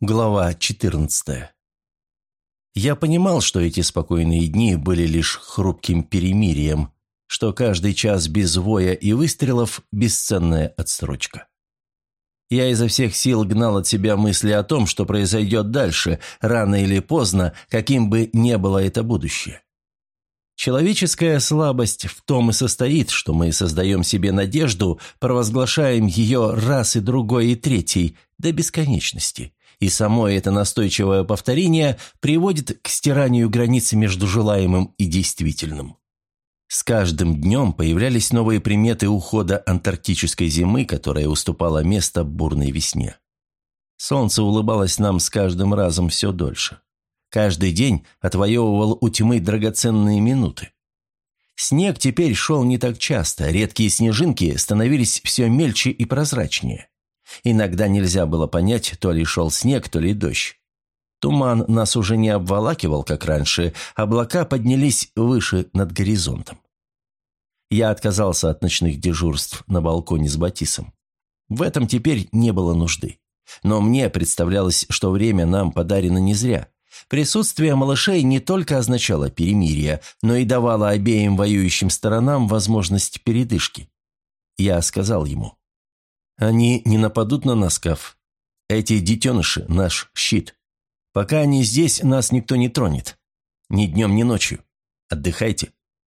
Глава 14. Я понимал, что эти спокойные дни были лишь хрупким перемирием, что каждый час без воя и выстрелов – бесценная отсрочка. Я изо всех сил гнал от себя мысли о том, что произойдет дальше, рано или поздно, каким бы ни было это будущее. Человеческая слабость в том и состоит, что мы создаем себе надежду, провозглашаем ее раз и другой и третий, до бесконечности. И само это настойчивое повторение приводит к стиранию границы между желаемым и действительным. С каждым днем появлялись новые приметы ухода антарктической зимы, которая уступала место бурной весне. Солнце улыбалось нам с каждым разом все дольше. Каждый день отвоевывал у тьмы драгоценные минуты. Снег теперь шел не так часто, редкие снежинки становились все мельче и прозрачнее. Иногда нельзя было понять, то ли шел снег, то ли дождь. Туман нас уже не обволакивал, как раньше, облака поднялись выше над горизонтом. Я отказался от ночных дежурств на балконе с Батисом. В этом теперь не было нужды. Но мне представлялось, что время нам подарено не зря. Присутствие малышей не только означало перемирие, но и давало обеим воюющим сторонам возможность передышки. Я сказал ему: «Они не нападут на нас, Каф. Эти детеныши – наш щит. Пока они здесь, нас никто не тронет. Ни днем, ни ночью. Отдыхайте».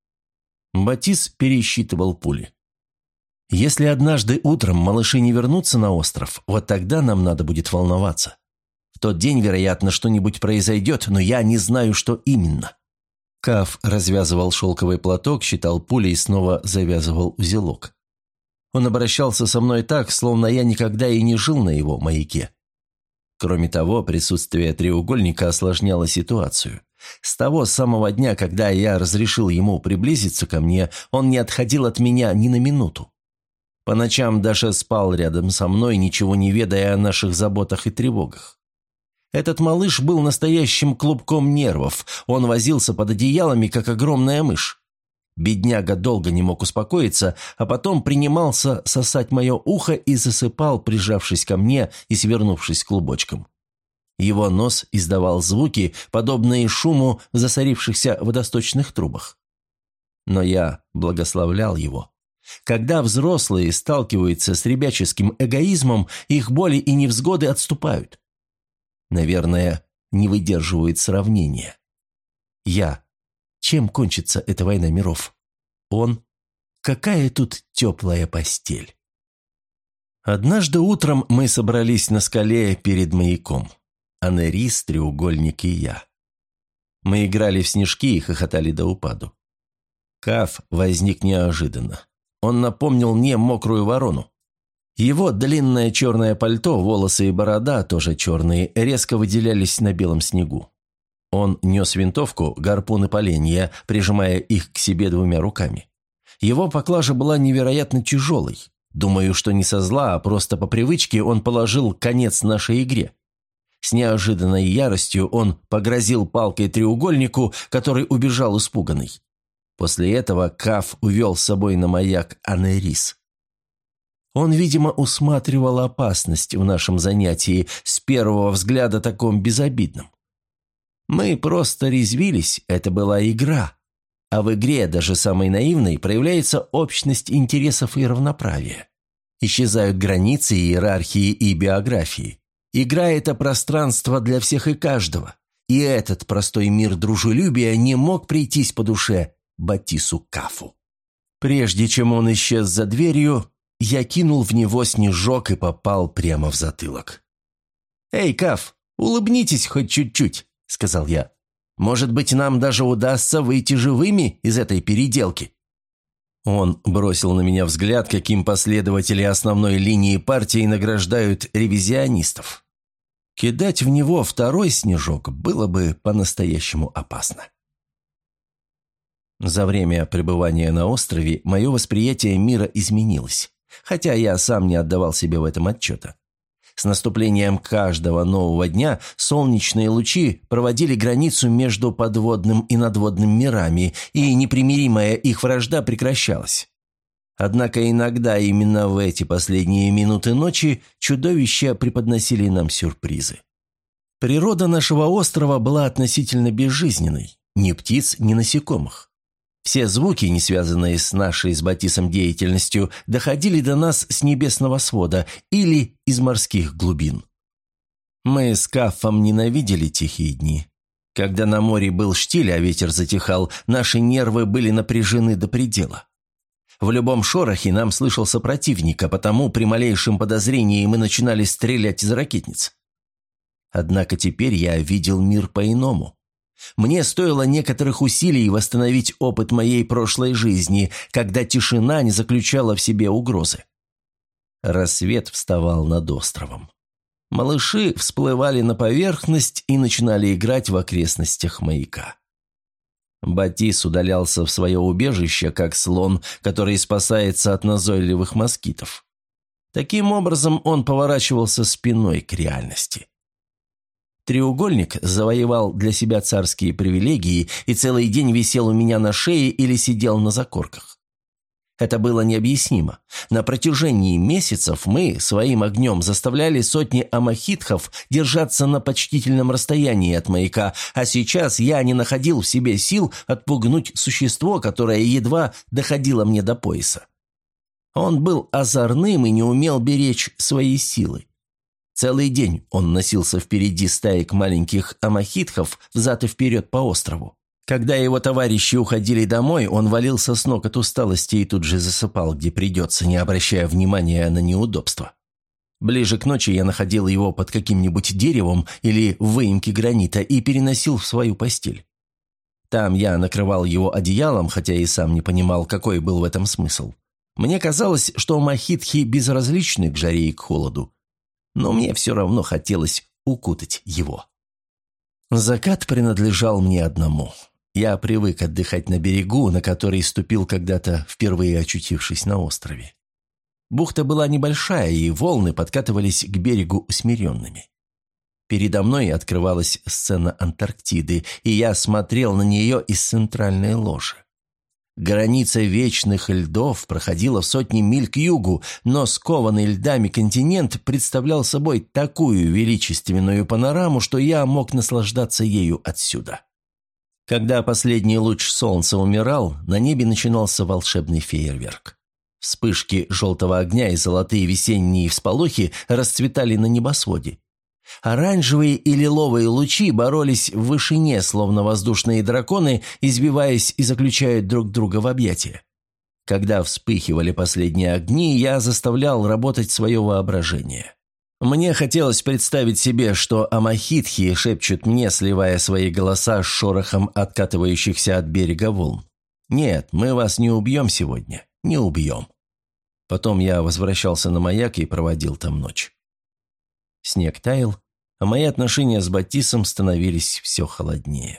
Батис пересчитывал пули. «Если однажды утром малыши не вернутся на остров, вот тогда нам надо будет волноваться. В тот день, вероятно, что-нибудь произойдет, но я не знаю, что именно». Каф развязывал шелковый платок, считал пули и снова завязывал узелок. Он обращался со мной так, словно я никогда и не жил на его маяке. Кроме того, присутствие треугольника осложняло ситуацию. С того самого дня, когда я разрешил ему приблизиться ко мне, он не отходил от меня ни на минуту. По ночам Даша спал рядом со мной, ничего не ведая о наших заботах и тревогах. Этот малыш был настоящим клубком нервов, он возился под одеялами, как огромная мышь. Бедняга долго не мог успокоиться, а потом принимался сосать мое ухо и засыпал, прижавшись ко мне и свернувшись клубочком. Его нос издавал звуки, подобные шуму в засорившихся водосточных трубах. Но я благословлял его. Когда взрослые сталкиваются с ребяческим эгоизмом, их боли и невзгоды отступают. Наверное, не выдерживает сравнения. Чем кончится эта война миров? Какая тут теплая постель? Однажды утром мы собрались на скале перед маяком. Анерис, треугольник и я. Мы играли в снежки и хохотали до упаду. Каф возник неожиданно. Он напомнил мне мокрую ворону. Его длинное черное пальто, волосы и борода, тоже черные, резко выделялись на белом снегу. Он нес винтовку, гарпун и поленья, прижимая их к себе двумя руками. Его поклажа была невероятно тяжелой. Думаю, что не со зла, а просто по привычке он положил конец нашей игре. С неожиданной яростью он погрозил палкой треугольнику, который убежал испуганный. После этого Каф увел с собой на маяк Анерис. Он, видимо, усматривал опасность в нашем занятии, с первого взгляда таком безобидном. Мы просто резвились, это была игра. А в игре, даже самой наивной, проявляется общность интересов и равноправие. Исчезают границы, иерархии и биографии. Игра – это пространство для всех и каждого. И этот простой мир дружелюбия не мог прийтись по душе Батису Кафу. Прежде чем он исчез за дверью, я кинул в него снежок и попал прямо в затылок. «Эй, Каф, улыбнитесь хоть чуть-чуть», – сказал я. «Может быть, нам даже удастся выйти живыми из этой переделки». Он бросил на меня взгляд, каким последователи основной линии партии награждают ревизионистов. Кидать в него второй снежок было бы по-настоящему опасно. За время пребывания на острове мое восприятие мира изменилось, хотя я сам не отдавал себе в этом отчета. С наступлением каждого нового дня солнечные лучи проводили границу между подводным и надводным мирами, и непримиримая их вражда прекращалась. Однако иногда именно в эти последние минуты ночи чудовища преподносили нам сюрпризы. Природа нашего острова была относительно безжизненной. Ни птиц, ни насекомых. Все звуки, не связанные с нашей с Батисом деятельностью, доходили до нас с небесного свода или из морских глубин. Мы с Кафом ненавидели тихие дни. Когда на море был штиль, а ветер затихал, наши нервы были напряжены до предела. В любом шорохе нам слышался противник, а потому при малейшем подозрении мы начинали стрелять из ракетниц. Однако теперь я видел мир по-иному. Мне стоило некоторых усилий восстановить опыт моей прошлой жизни, когда тишина не заключала в себе угрозы. Рассвет вставал над островом. Малыши всплывали на поверхность и начинали играть в окрестностях маяка. Батис удалялся в свое убежище, как слон, который спасается от назойливых москитов. Таким образом, он поворачивался спиной к реальности. Треугольник завоевал для себя царские привилегии и целый день висел у меня на шее или сидел на закорках. Это было необъяснимо. На протяжении месяцев мы своим огнем заставляли сотни амахитхов держаться на почтительном расстоянии от маяка, а сейчас я не находил в себе сил отпугнуть существо, которое едва доходило мне до пояса. Он был озорным и не умел беречь свои силы. Целый день он носился впереди стаек маленьких амахитхов взад и вперед по острову. Когда его товарищи уходили домой, он валился с ног от усталости и тут же засыпал, где придется, не обращая внимания на неудобства. Ближе к ночи я находил его под каким-нибудь деревом или в выемке гранита и переносил в свою постель. Там я накрывал его одеялом, хотя и сам не понимал, какой был в этом смысл. Мне казалось, что амахитхи безразличны к жаре и к холоду. Но мне все равно хотелось укутать его. Закат принадлежал мне одному. Я привык отдыхать на берегу, на который ступил когда-то, впервые очутившись на острове. Бухта была небольшая, и волны подкатывались к берегу усмиренными. Передо мной открывалась сцена Антарктиды, и я смотрел на нее из центральной ложи. Граница вечных льдов проходила в сотни миль к югу, но скованный льдами континент представлял собой такую величественную панораму, что я мог наслаждаться ею отсюда. Когда последний луч солнца умирал, на небе начинался волшебный фейерверк. Вспышки желтого огня и золотые весенние всполохи расцветали на небосводе. Оранжевые и лиловые лучи боролись в вышине, словно воздушные драконы, избиваясь и заключая друг друга в объятия. Когда вспыхивали последние огни, я заставлял работать свое воображение. Мне хотелось представить себе, что амахитхи шепчут мне, сливая свои голоса с шорохом откатывающихся от берега волн. «Нет, мы вас не убьем сегодня, не убьем». Потом я возвращался на маяк и проводил там ночь. Снег таял, а мои отношения с Батисом становились все холоднее.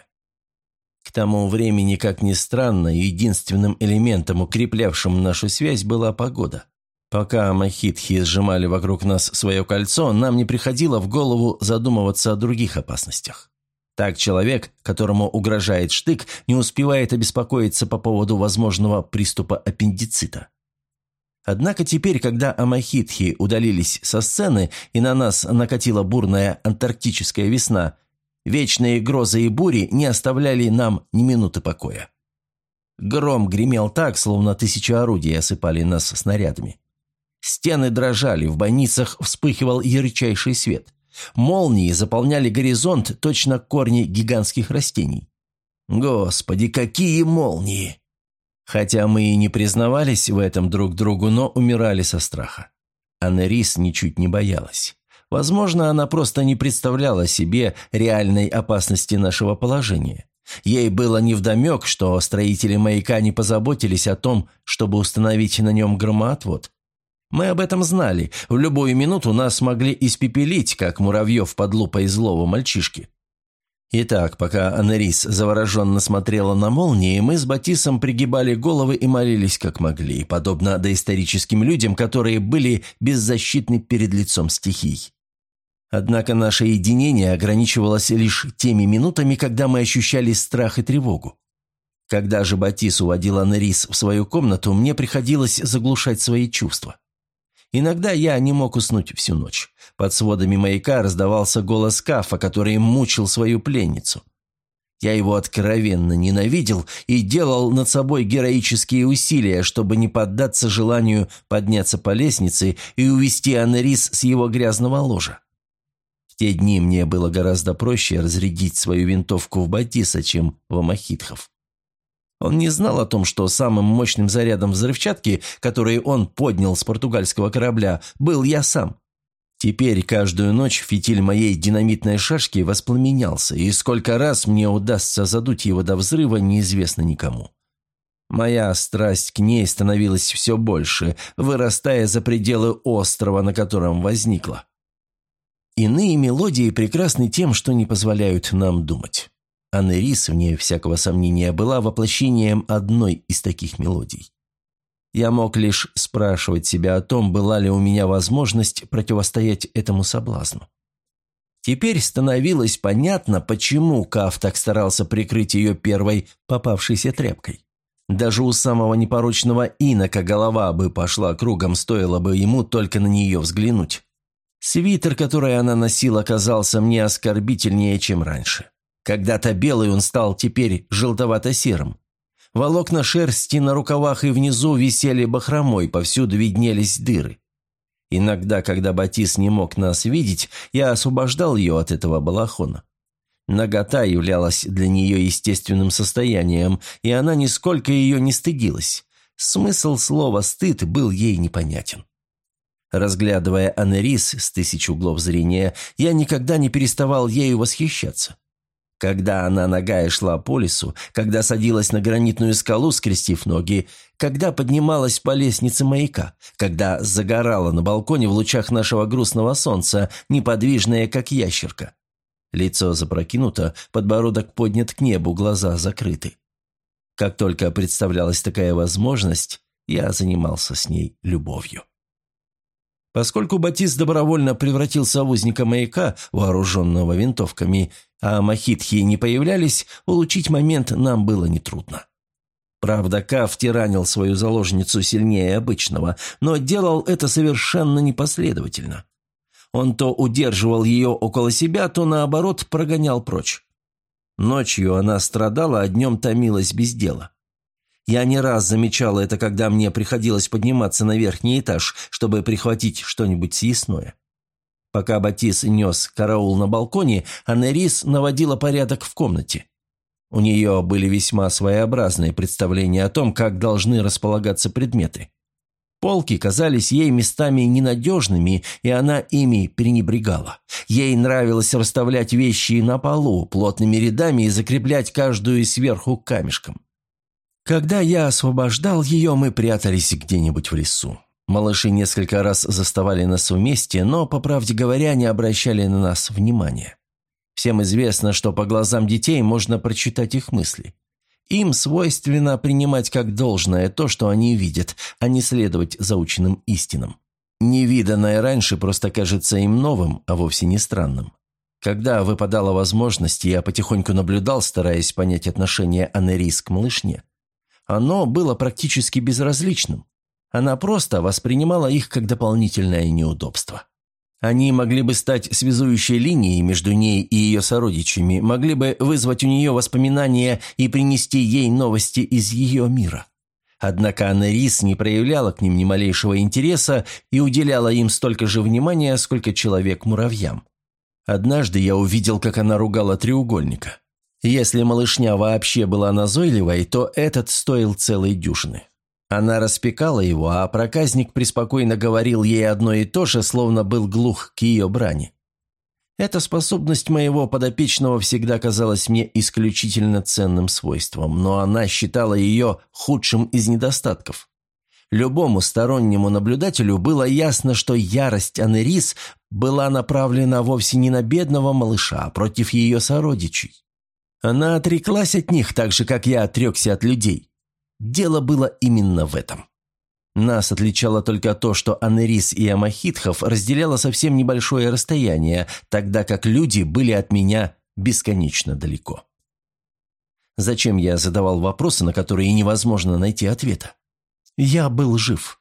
К тому времени, как ни странно, единственным элементом, укреплявшим нашу связь, была погода. Пока амахитхи сжимали вокруг нас свое кольцо, нам не приходило в голову задумываться о других опасностях. Так человек, которому угрожает штык, не успевает обеспокоиться по поводу возможного приступа аппендицита. Однако теперь, когда амахитхи удалились со сцены и на нас накатила бурная антарктическая весна, вечные грозы и бури не оставляли нам ни минуты покоя. Гром гремел так, словно 1000 орудий осыпали нас снарядами. Стены дрожали, в бойницах вспыхивал ярчайший свет. Молнии заполняли горизонт, точно корни гигантских растений. Господи, какие молнии! Хотя мы и не признавались в этом друг другу, но умирали со страха. Анерис ничуть не боялась. Возможно, она просто не представляла себе реальной опасности нашего положения. Ей было невдомек, что строители маяка не позаботились о том, чтобы установить на нем громоотвод. Мы об этом знали. В любую минуту нас могли испепелить, как муравьев под лупой злого мальчишки. Итак, пока Анерис завороженно смотрела на молнии, мы с Батисом пригибали головы и молились как могли, подобно доисторическим людям, которые были беззащитны перед лицом стихий. Однако наше единение ограничивалось лишь теми минутами, когда мы ощущали страх и тревогу. Когда же Батис уводил Анерис в свою комнату, мне приходилось заглушать свои чувства. Иногда я не мог уснуть всю ночь. Под сводами маяка раздавался голос Кафа, который мучил свою пленницу. Я его откровенно ненавидел и делал над собой героические усилия, чтобы не поддаться желанию подняться по лестнице и увести Анерис с его грязного ложа. В те дни мне было гораздо проще разрядить свою винтовку в Батиса, чем в Амахитхов. Он не знал о том, что самым мощным зарядом взрывчатки, который он поднял с португальского корабля, был я сам. Теперь каждую ночь фитиль моей динамитной шашки воспламенялся, и сколько раз мне удастся задуть его до взрыва, неизвестно никому. Моя страсть к ней становилась все больше, вырастая за пределы острова, на котором возникла. Иные мелодии прекрасны тем, что не позволяют нам думать. Анерис, вне всякого сомнения, была воплощением одной из таких мелодий. Я мог лишь спрашивать себя о том, была ли у меня возможность противостоять этому соблазну. Теперь становилось понятно, почему Каф так старался прикрыть ее первой попавшейся тряпкой. Даже у самого непорочного инока голова бы пошла кругом, стоило бы ему только на нее взглянуть. Свитер, который она носила, казался мне оскорбительнее, чем раньше. Когда-то белый он стал теперь желтовато-серым. Волокна шерсти на рукавах и внизу висели бахромой, повсюду виднелись дыры. Иногда, когда Батис не мог нас видеть, я освобождал ее от этого балахона. Нагота являлась для нее естественным состоянием, и она нисколько ее не стыдилась. Смысл слова «стыд» был ей непонятен. Разглядывая Анерис с 1000 углов зрения, я никогда не переставал ею восхищаться. Когда она нагая шла по лесу, когда садилась на гранитную скалу, скрестив ноги, когда поднималась по лестнице маяка, когда загорала на балконе в лучах нашего грустного солнца, неподвижная, как ящерка. Лицо запрокинуто, подбородок поднят к небу, глаза закрыты. Как только представлялась такая возможность, я занимался с ней любовью. Поскольку Батис добровольно превратился в узника маяка, вооруженного винтовками, а махитхи не появлялись, улучшить момент нам было нетрудно. Правда, Каф тиранил свою заложницу сильнее обычного, но делал это совершенно непоследовательно. Он то удерживал ее около себя, то, наоборот, прогонял прочь. Ночью она страдала, а днем томилась без дела. Я не раз замечал это, когда мне приходилось подниматься на верхний этаж, чтобы прихватить что-нибудь съестное. Пока Батис нес караул на балконе, Анерис наводила порядок в комнате. У нее были весьма своеобразные представления о том, как должны располагаться предметы. Полки казались ей местами ненадежными, и она ими пренебрегала. Ей нравилось расставлять вещи на полу плотными рядами и закреплять каждую сверху камешком. Когда я освобождал ее, мы прятались где-нибудь в лесу. Малыши несколько раз заставали нас вместе, но, по правде говоря, не обращали на нас внимания. Всем известно, что по глазам детей можно прочитать их мысли. Им свойственно принимать как должное то, что они видят, а не следовать заученным истинам. Невиданное раньше просто кажется им новым, а вовсе не странным. Когда выпадала возможность, я потихоньку наблюдал, стараясь понять отношение Анерис к малышне. Оно было практически безразличным. Она просто воспринимала их как дополнительное неудобство. Они могли бы стать связующей линией между ней и ее сородичами, могли бы вызвать у нее воспоминания и принести ей новости из ее мира. Однако Анерис не проявляла к ним ни малейшего интереса и уделяла им столько же внимания, сколько человек муравьям. Однажды я увидел, как она ругала треугольника. Если малышня вообще была назойливой, то этот стоил целой дюжины. Она распекала его, а проказник преспокойно говорил ей одно и то же, словно был глух к ее брани. Эта способность моего подопечного всегда казалась мне исключительно ценным свойством, но она считала ее худшим из недостатков. Любому стороннему наблюдателю было ясно, что ярость Анерис была направлена вовсе не на бедного малыша, а против ее сородичей. Она отреклась от них так же, как я отрекся от людей. Дело было именно в этом. Нас отличало только то, что Анерис и Амахитхов разделяло совсем небольшое расстояние, тогда как люди были от меня бесконечно далеко. Зачем я задавал вопросы, на которые невозможно найти ответа? Я был жив.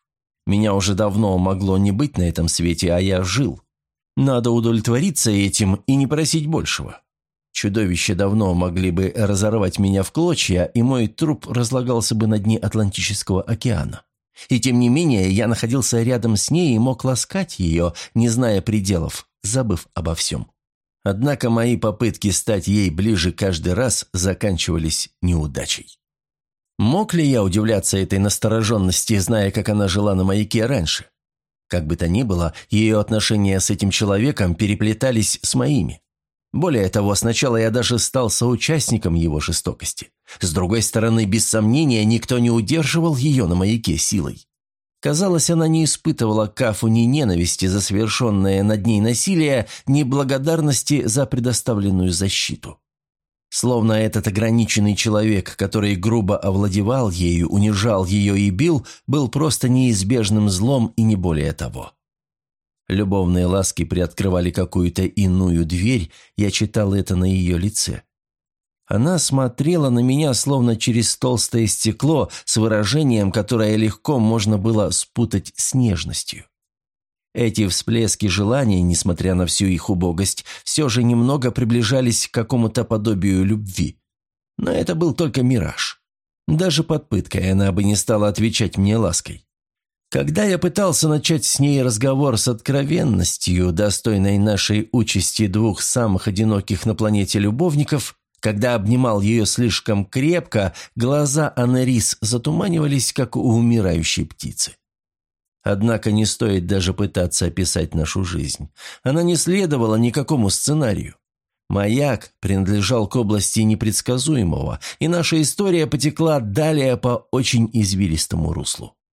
Меня уже давно могло не быть на этом свете, а я жил. Надо удовлетвориться этим и не просить большего. Чудовища давно могли бы разорвать меня в клочья, и мой труп разлагался бы на дне Атлантического океана. И тем не менее я находился рядом с ней и мог ласкать ее, не зная пределов, забыв обо всем. Однако мои попытки стать ей ближе каждый раз заканчивались неудачей. Мог ли я удивляться этой настороженности, зная, как она жила на маяке раньше? Как бы то ни было, ее отношения с этим человеком переплетались с моими. Более того, сначала я даже стал соучастником его жестокости. С другой стороны, без сомнения, никто не удерживал ее на маяке силой. Казалось, она не испытывала к Кафу ни ненависти за совершенное над ней насилие, ни благодарности за предоставленную защиту. Словно этот ограниченный человек, который грубо овладевал ею, унижал ее и бил, был просто неизбежным злом и не более того. Любовные ласки приоткрывали какую-то иную дверь, я читал это на ее лице. Она смотрела на меня, словно через толстое стекло, с выражением, которое легко можно было спутать с нежностью. Эти всплески желания, несмотря на всю их убогость, все же немного приближались к какому-то подобию любви. Но это был только мираж. Даже под пыткой она бы не стала отвечать мне лаской. Когда я пытался начать с ней разговор с откровенностью, достойной нашей участи двух самых одиноких на планете любовников, когда обнимал ее слишком крепко, глаза Анерис затуманивались, как у умирающей птицы. Однако не стоит даже пытаться описать нашу жизнь. Она не следовала никакому сценарию. Маяк принадлежал к области непредсказуемого, и наша история потекла далее по очень извилистому руслу.